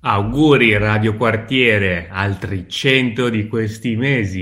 Auguri Radio Quartiere, altri 100 di questi mesi.